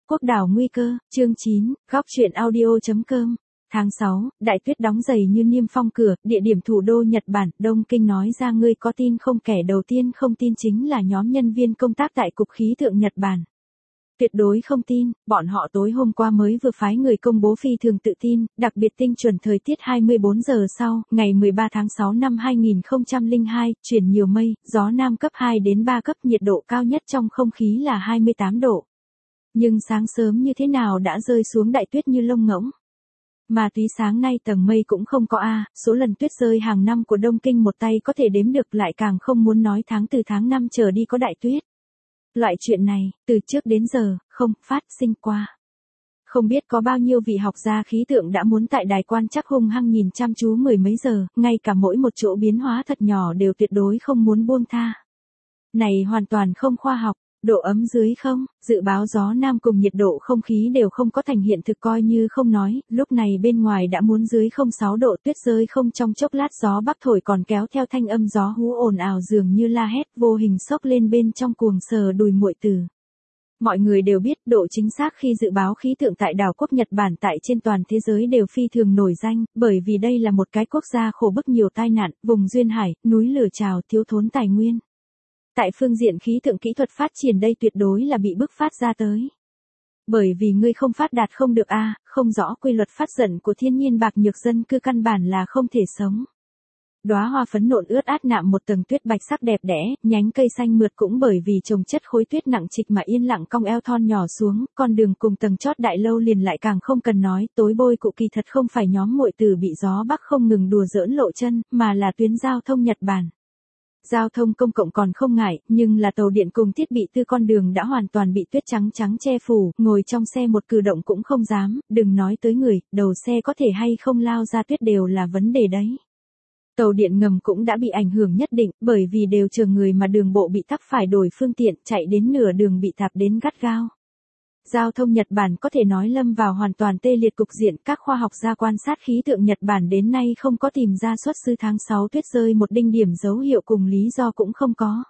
quốc đảo nguy cơ, chương 9, góc truyện audio.com. Tháng 6, đại tuyết đóng dày như niêm phong cửa, địa điểm thủ đô Nhật Bản, Đông Kinh nói ra ngươi có tin không, kẻ đầu tiên không tin chính là nhóm nhân viên công tác tại Cục Khí tượng Nhật Bản. Tuyệt đối không tin, bọn họ tối hôm qua mới vừa phái người công bố phi thường tự tin, đặc biệt tinh chuẩn thời tiết 24 giờ sau, ngày 13 tháng 6 năm 2002, chuyển nhiều mây, gió nam cấp 2 đến 3 cấp, nhiệt độ cao nhất trong không khí là 28 độ. Nhưng sáng sớm như thế nào đã rơi xuống đại tuyết như lông ngỗng. Mà túy sáng nay tầng mây cũng không có số lần tuyết rơi hàng năm của Đông Kinh một tay có thể đếm được, lại càng không muốn nói từ tháng 5 trở đi có đại tuyết. Loại chuyện này, từ trước đến giờ, không phát sinh qua. Không biết có bao nhiêu vị học gia khí tượng đã muốn tại đài quan trắc hung hăng nhìn chăm chú mười mấy giờ, ngay cả mỗi một chỗ biến hóa thật nhỏ đều tuyệt đối không muốn buông tha. Này hoàn toàn không khoa học. Độ ấm dưới không, dự báo gió nam cùng nhiệt độ không khí đều không có thành hiện thực, coi như không nói, lúc này bên ngoài đã muốn dưới 06 độ, tuyết rơi không trong chốc lát, gió bắc thổi còn kéo theo thanh âm gió hú ồn ào dường như la hét, vô hình xốc lên bên trong cuồng sờ đùi muội tử. Mọi người đều biết độ chính xác khi dự báo khí tượng tại đảo quốc Nhật Bản tại trên toàn thế giới đều phi thường nổi danh, bởi vì đây là một cái quốc gia khổ bức nhiều tai nạn, vùng duyên hải, núi lửa trào, thiếu thốn tài nguyên. Tại phương diện khí tượng kỹ thuật phát triển đây tuyệt đối là bị bức phát ra tới. Bởi vì ngươi không phát đạt không được không rõ quy luật phát giận của thiên nhiên, bạc nhược dân cư căn bản là không thể sống. Đóa hoa phấn nộn ướt át nạm một tầng tuyết bạch sắc đẹp đẽ, nhánh cây xanh mượt cũng bởi vì chồng chất khối tuyết nặng trịch mà yên lặng cong eo thon nhỏ xuống, con đường cùng tầng chót đại lâu liền lại càng không cần nói, tối bôi cụ kỳ thật không phải nhóm muội tử bị gió bắc không ngừng đùa giỡn lộ chân, mà là tuyến giao thông Nhật Bản. Giao thông công cộng còn không ngại, nhưng là tàu điện cùng thiết bị tư con đường đã hoàn toàn bị tuyết trắng che phủ, ngồi trong xe một cử động cũng không dám, đừng nói tới người, đầu xe có thể hay không lao ra tuyết đều là vấn đề đấy. Tàu điện ngầm cũng đã bị ảnh hưởng nhất định, bởi vì đều chờ người mà đường bộ bị tắc phải đổi phương tiện, chạy đến nửa đường bị tạp đến gắt gao. Giao thông Nhật Bản có thể nói lâm vào hoàn toàn tê liệt cục diện, các khoa học gia quan sát khí tượng Nhật Bản đến nay không có tìm ra xuất xứ tháng 6 tuyết rơi một đinh điểm dấu hiệu cùng lý do cũng không có.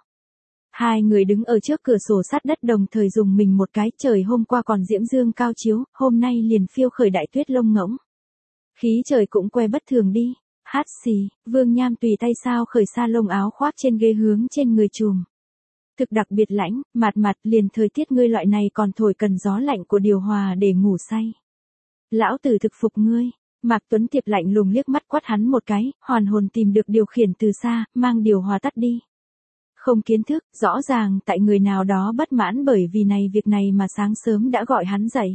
Hai người đứng ở trước cửa sổ sát đất đồng thời dùng mình một cái, trời hôm qua còn diễm dương cao chiếu, hôm nay liền phiêu khởi đại tuyết lông ngỗng. Khí trời cũng que bất thường đi. Hát xì, Vương Nham tùy tay sao khởi sa lông áo khoác trên ghế hướng trên người trùm. Thực đặc biệt lãnh, mạt liền thời tiết ngươi loại này còn thổi cần gió lạnh của điều hòa để ngủ say. Lão tử thực phục ngươi. Mạc Tuấn Tiệp lạnh lùng liếc mắt quát hắn một cái, hoàn hồn tìm được điều khiển từ xa, mang điều hòa tắt đi. Không kiến thức, rõ ràng tại người nào đó bất mãn bởi vì việc này mà sáng sớm đã gọi hắn dậy.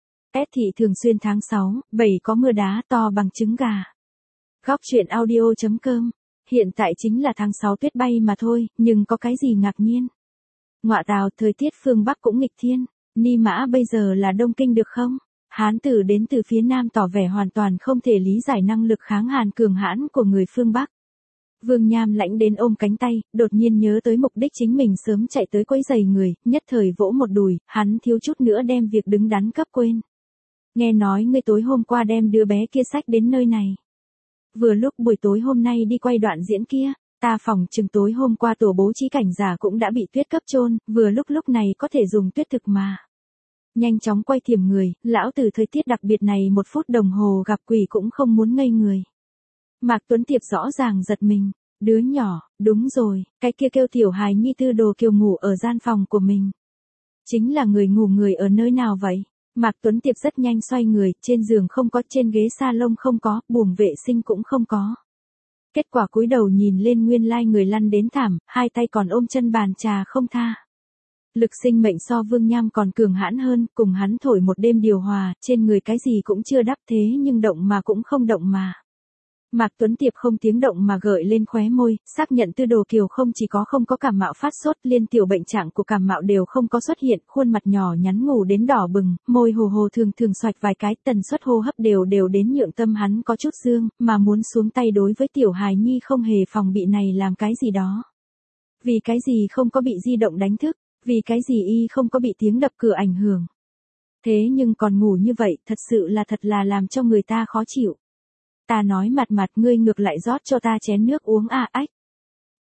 Thị thường xuyên tháng 6, 7 có mưa đá to bằng trứng gà. Góc truyện audio.com. Hiện tại chính là tháng 6 tuyết bay mà thôi, nhưng có cái gì ngạc nhiên. Ngọa tào, thời tiết phương Bắc cũng nghịch thiên. Ni mã bây giờ là Đông Kinh được không? Hán tử đến từ phía Nam tỏ vẻ hoàn toàn không thể lý giải năng lực kháng hàn cường hãn của người phương Bắc. Vương Nham lãnh đến ôm cánh tay, đột nhiên nhớ tới mục đích chính mình sớm chạy tới quấy giày người, nhất thời vỗ một đùi, hắn thiếu chút nữa đem việc đứng đắn cấp quên. Nghe nói ngươi tối hôm qua đem đứa bé kia xách đến nơi này. Vừa lúc buổi tối hôm nay đi quay đoạn diễn kia, ta phỏng chừng tối hôm qua tổ bố trí cảnh giả cũng đã bị tuyết cấp chôn, vừa lúc này có thể dùng tuyết thực mà. Nhanh chóng quay thiểm người, lão tử thời tiết đặc biệt này 1 phút đồng hồ gặp quỷ cũng không muốn ngây người. Mạc Tuấn Tiệp rõ ràng giật mình, đứa nhỏ, đúng rồi, cái kia kêu tiểu hài nhi tư đồ kiều ngủ ở gian phòng của mình. Chính là người ngủ người ở nơi nào vậy? Mạc Tuấn Tiệp rất nhanh xoay người, trên giường không có, trên ghế salon không có, buồng vệ sinh cũng không có. Kết quả cúi đầu nhìn lên nguyên lai người lăn đến thảm, hai tay còn ôm chân bàn trà không tha. Lực sinh mệnh so Vương Nham còn cường hãn hơn, cùng hắn thổi một đêm điều hòa, trên người cái gì cũng chưa đắp thế nhưng động mà cũng không động mà. Mạc Tuấn Tiệp không tiếng động mà gợi lên khóe môi, xác nhận tư đồ kiều không chỉ không có cảm mạo phát sốt, liên tiểu bệnh trạng của cảm mạo đều không có xuất hiện, khuôn mặt nhỏ nhắn ngủ đến đỏ bừng, môi hồ hồ thường xoạch vài cái, tần suất hô hấp đều đến nhượng tâm hắn có chút dương, mà muốn xuống tay đối với tiểu hài nhi không hề phòng bị này làm cái gì đó. Vì cái gì không có bị di động đánh thức, vì cái gì y không có bị tiếng đập cửa ảnh hưởng. Thế nhưng còn ngủ như vậy, thật là làm cho người ta khó chịu. Ta nói mặt ngươi ngược lại rót cho ta chén nước uống ách.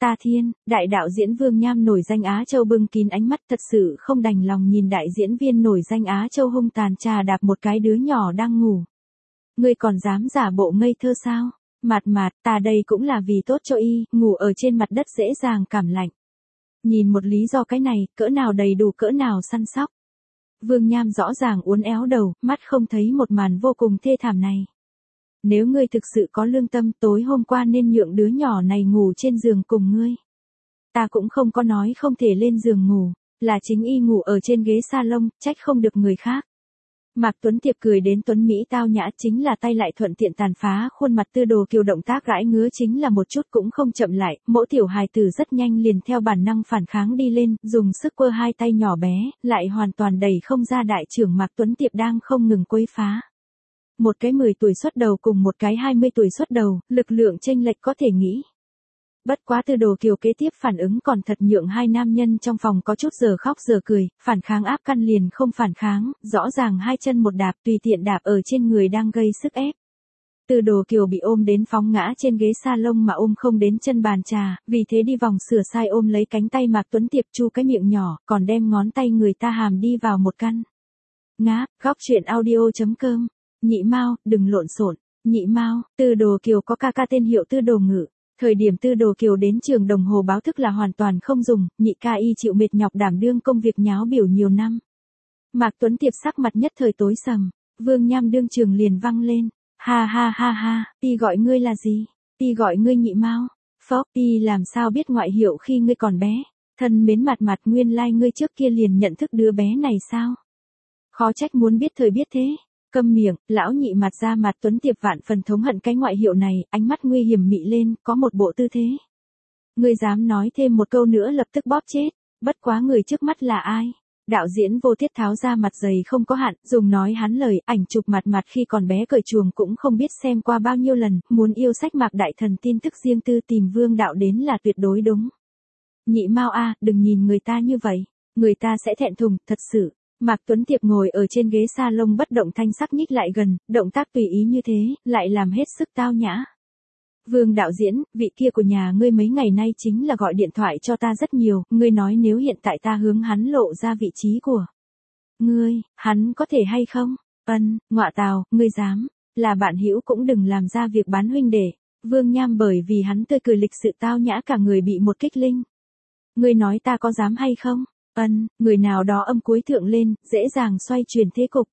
Ta thiên, đại đạo diễn Vương Nham nổi danh Á Châu bưng kín ánh mắt thật sự không đành lòng nhìn đại diễn viên nổi danh Á Châu hung tàn trà đạp một cái đứa nhỏ đang ngủ. Ngươi còn dám giả bộ ngây thơ sao? Mạt mạt, ta đây cũng là vì tốt cho y, ngủ ở trên mặt đất dễ dàng cảm lạnh. Nhìn một lý do cái này, cỡ nào đầy đủ cỡ nào săn sóc. Vương Nham rõ ràng uốn éo đầu, mắt không thấy một màn vô cùng thê thảm này. Nếu ngươi thực sự có lương tâm, tối hôm qua nên nhượng đứa nhỏ này ngủ trên giường cùng ngươi. Ta cũng không có nói không thể lên giường ngủ, là chính y ngủ ở trên ghế salon, trách không được người khác. Mạc Tuấn Tiệp cười đến tuấn Mỹ tao nhã, chính là tay lại thuận tiện tàn phá khuôn mặt Tư Đồ Kiều, động tác gãi ngứa chính là một chút cũng không chậm lại, mỗi tiểu hài tử rất nhanh liền theo bản năng phản kháng đi lên, dùng sức quơ hai tay nhỏ bé, lại hoàn toàn đẩy không ra đại trưởng Mạc Tuấn Tiệp đang không ngừng quấy phá. Một cái 10 tuổi xuất đầu cùng một cái 20 tuổi xuất đầu, lực lượng chênh lệch có thể nghĩ. Bất quá Tư Đồ Kiều kế tiếp phản ứng còn thật nhượng hai nam nhân trong phòng có chút giờ khóc giờ cười, phản kháng áp căn liền không phản kháng, rõ ràng hai chân một đạp tùy tiện đạp ở trên người đang gây sức ép. Tư Đồ Kiều bị ôm đến phóng ngã trên ghế salon mà ôm không đến chân bàn trà, vì thế đi vòng sửa sai ôm lấy cánh tay Mạc Tuấn Tiệp chu cái miệng nhỏ, còn đem ngón tay người ta hàm đi vào một căn. Ngáp, góc chuyện audio.com. Nhị Mao, đừng lộn xộn. Nhị Mao, Tư Đồ Kiều có ca tên hiệu Tư Đồ Ngự. Thời điểm Tư Đồ Kiều đến trường đồng hồ báo thức là hoàn toàn không dùng, nhị ca y chịu mệt nhọc đảm đương công việc nháo biểu nhiều năm. Mạc Tuấn Tiệp sắc mặt nhất thời tối sầm, Vương Nham đương trường liền văng lên. Ha ha ha ha, ti gọi ngươi là gì? Ti gọi ngươi Nhị Mao. Phốc, ti làm sao biết ngoại hiệu khi ngươi còn bé? Thân mến mặt mặt, nguyên lai ngươi trước kia liền nhận thức đứa bé này sao? Khó trách muốn biết thời biết thế. Câm miệng, lão nhị mặt ra mặt Tuấn Tiệp vạn phần thống hận cái ngoại hiệu này, ánh mắt nguy hiểm mị lên, có một bộ tư thế. Ngươi dám nói thêm một câu nữa lập tức bóp chết, bất quá người trước mắt là ai? Đạo diễn Vô Tiết tháo ra mặt dày không có hạn, dùng nói hắn lời, ảnh chụp mặt mặt khi còn bé cởi chuồng cũng không biết xem qua bao nhiêu lần, muốn yêu sách Mạc Đại Thần tin tức riêng tư tìm Vương Đạo đến là tuyệt đối đúng. Nhị Mao a, đừng nhìn người ta như vậy, người ta sẽ thẹn thùng, thật sự. Mạc Tuấn Tiệp ngồi ở trên ghế salon bất động thanh sắc nhích lại gần, động tác tùy ý như thế, lại làm hết sức tao nhã. Vương đạo diễn, vị kia của nhà ngươi mấy ngày nay chính là gọi điện thoại cho ta rất nhiều, ngươi nói nếu hiện tại ta hướng hắn lộ ra vị trí của ngươi, hắn có thể hay không? Ngọa tào, ngươi dám, là bạn hữu cũng đừng làm ra việc bán huynh đệ. Vương Nham bởi vì hắn tươi cười lịch sự tao nhã cả người bị một kích linh. Ngươi nói ta có dám hay không? Người nào đó âm cuối thượng lên, dễ dàng xoay chuyển thế cục.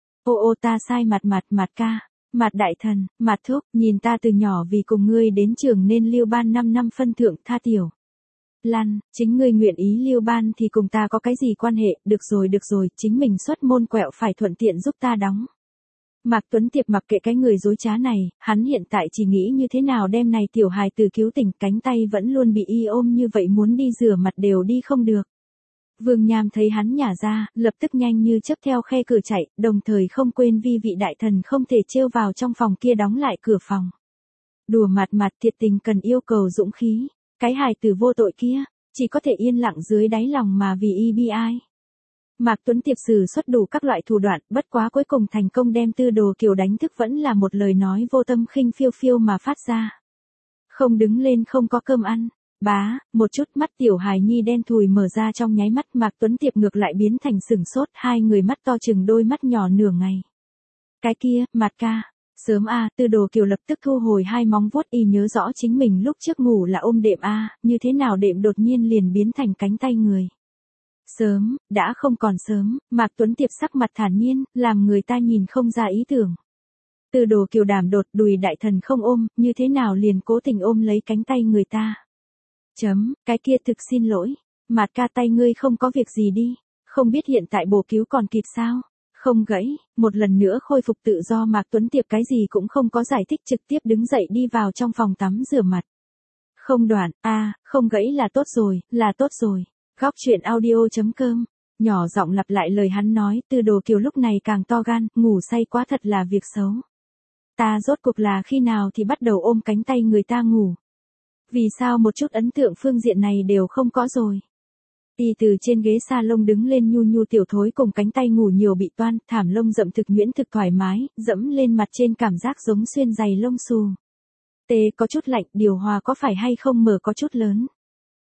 Ô ta sai mặt ca, mặt đại thần, mặt thúc, nhìn ta từ nhỏ vì cùng ngươi đến trường nên lưu ban 5 năm phân thượng tha tiểu. Lăn, chính ngươi nguyện ý lưu ban thì cùng ta có cái gì quan hệ, được rồi, chính mình xuất môn quẹo phải thuận tiện giúp ta đóng. Mạc Tuấn Tiệp mặc kệ cái người dối trá này, hắn hiện tại chỉ nghĩ như thế nào đem này tiểu hài từ cứu tỉnh, cánh tay vẫn luôn bị y ôm như vậy muốn đi rửa mặt đều đi không được. Vương Nham thấy hắn nhả ra, lập tức nhanh như chớp theo khe cửa chạy, đồng thời không quên vi vị đại thần không thể trêu vào trong phòng kia đóng lại cửa phòng. Đùa mặt thiệt tình cần yêu cầu dũng khí, cái hài tử vô tội kia, chỉ có thể yên lặng dưới đáy lòng mà vì y bi ai. Mạc Tuấn Tiệp sử xuất đủ các loại thủ đoạn, bất quá cuối cùng thành công đem Tư Đồ Kiều đánh thức vẫn là một lời nói vô tâm khinh phiêu phiêu mà phát ra. Không đứng lên không có cơm ăn. Bá, một chút mắt tiểu hài nhi đen thùi mở ra trong nháy mắt Mạc Tuấn Tiệp ngược lại biến thành sừng sốt, hai người mắt to chừng đôi mắt nhỏ nửa ngày. Cái kia, mặt ca, sớm a, Tư Đồ Kiều lập tức thu hồi hai móng vuốt y nhớ rõ chính mình lúc trước ngủ là ôm đệm a, như thế nào đệm đột nhiên liền biến thành cánh tay người. Sớm, đã không còn sớm, Mạc Tuấn Tiệp sắc mặt thản nhiên, làm người ta nhìn không ra ý tưởng. Tư Đồ Kiều đảm đột đùi đại thần không ôm, như thế nào liền cố tình ôm lấy cánh tay người ta. Cái kia thực xin lỗi, Mạt ca tay ngươi không có việc gì đi, không biết hiện tại bổ cứu còn kịp sao? Không gãy, một lần nữa khôi phục tự do Mạc Tuấn Tiệp cái gì cũng không có giải thích trực tiếp đứng dậy đi vào trong phòng tắm rửa mặt. Không đoạn, không gãy là tốt rồi. Góc chuyện audio.com, nhỏ giọng lặp lại lời hắn nói, Tư Đồ Kiều lúc này càng to gan, ngủ say quá thật là việc xấu. Ta rốt cuộc là khi nào thì bắt đầu ôm cánh tay người ta ngủ. Vì sao một chút ấn tượng phương diện này đều không có rồi. Y từ trên ghế salon đứng lên nhu tiểu thối cùng cánh tay ngủ nhiều bị toan, thảm lông rậm thực nhuyễn thực thoải mái, dẫm lên mặt trên cảm giác giống xuyên giày lông xù. Tê có chút lạnh, điều hòa có phải hay không mở có chút lớn.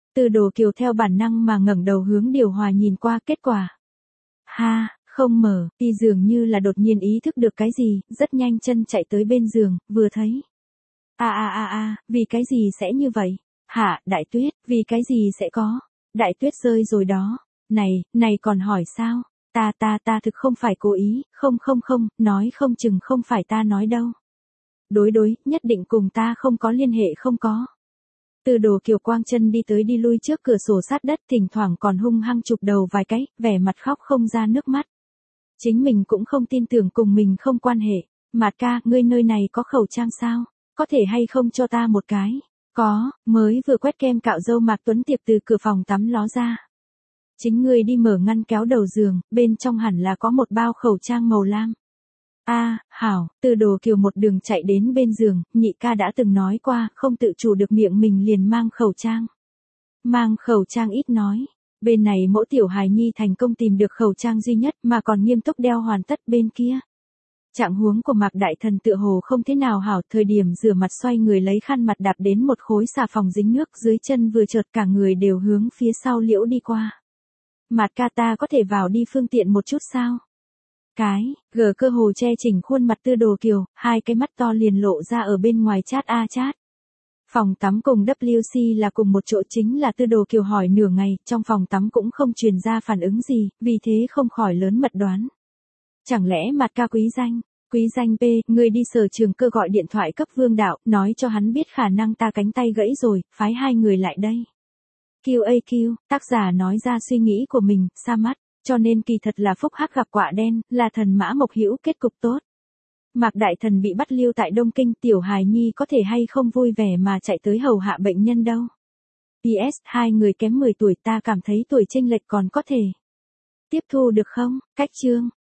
Từ Đồ Kiều theo bản năng mà ngẩng đầu hướng điều hòa nhìn qua, kết quả. Ha, không mở, y dường như là đột nhiên ý thức được cái gì, rất nhanh chân chạy tới bên giường, vừa thấy. Vì cái gì sẽ như vậy? Hả, Đại Tuyết, vì cái gì sẽ có? Đại Tuyết rơi rồi đó. Này còn hỏi sao? Ta thực không phải cố ý, không, nói không chừng không phải ta nói đâu. Đối, nhất định cùng ta không có liên hệ, không có. Từ Đồ Kiều quang chân đi tới đi lui trước cửa sổ sát đất, thỉnh thoảng còn hung hăng chụp đầu vài cái, vẻ mặt khóc không ra nước mắt. Chính mình cũng không tin tưởng cùng mình không quan hệ. Mạt ca, ngươi nơi này có khẩu trang sao? Có thể hay không cho ta một cái? Có, mới vừa quét kem cạo râu Mạc Tuấn Tiệp từ cửa phòng tắm ló ra. Chính ngươi đi mở ngăn kéo đầu giường, bên trong hẳn là có một bao khẩu trang màu lam. Hảo, Từ Đồ Kiều một đường chạy đến bên giường, nhị ca đã từng nói qua, không tự chủ được miệng mình liền mang khẩu trang. Mang khẩu trang ít nói. Bên này mẫu tiểu hài nhi thành công tìm được khẩu trang duy nhất mà còn nghiêm túc đeo hoàn tất bên kia. Trạng huống của Mạc Đại Thần tựa hồ không thế nào hảo, thời điểm rửa mặt xoay người lấy khăn mặt đạp đến một khối xà phòng dính nước, dưới chân vừa chợt cả người đều hướng phía sau liễu đi qua. Mạt ca, ta có thể vào đi phương tiện một chút sao? Cái, gờ cơ hồ che chỉnh khuôn mặt Từ Đồ Kiều, hai cái mắt to liền lộ ra ở bên ngoài chát. Phòng tắm cùng WC là cùng một chỗ, chính là Từ Đồ Kiều hỏi nửa ngày, trong phòng tắm cũng không truyền ra phản ứng gì, vì thế không khỏi lớn mật đoán. Chẳng lẽ Mạt ca quý danh P, người đi Sở Trường Cơ gọi điện thoại cấp Vương Đạo, nói cho hắn biết khả năng ta cánh tay gãy rồi, phái hai người lại đây. QAQ, tác giả nói ra suy nghĩ của mình, sa mắt, cho nên kỳ thật là phúc hắc gặp quả đen, là thần mã mộc hữu kết cục tốt. Mạc Đại Thần bị bắt lưu tại Đông Kinh, tiểu hài nhi có thể hay không vui vẻ mà chạy tới hầu hạ bệnh nhân đâu. PS, hai người kém 10 tuổi, ta cảm thấy tuổi chênh lệch còn có thể tiếp thu được không? Cách chương